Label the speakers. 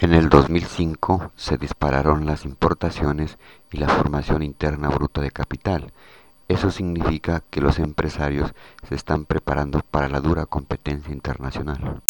Speaker 1: En el 2005 se dispararon las importaciones y la formación interna bruta de capital. Eso significa que los empresarios se están preparando para la dura competencia internacional.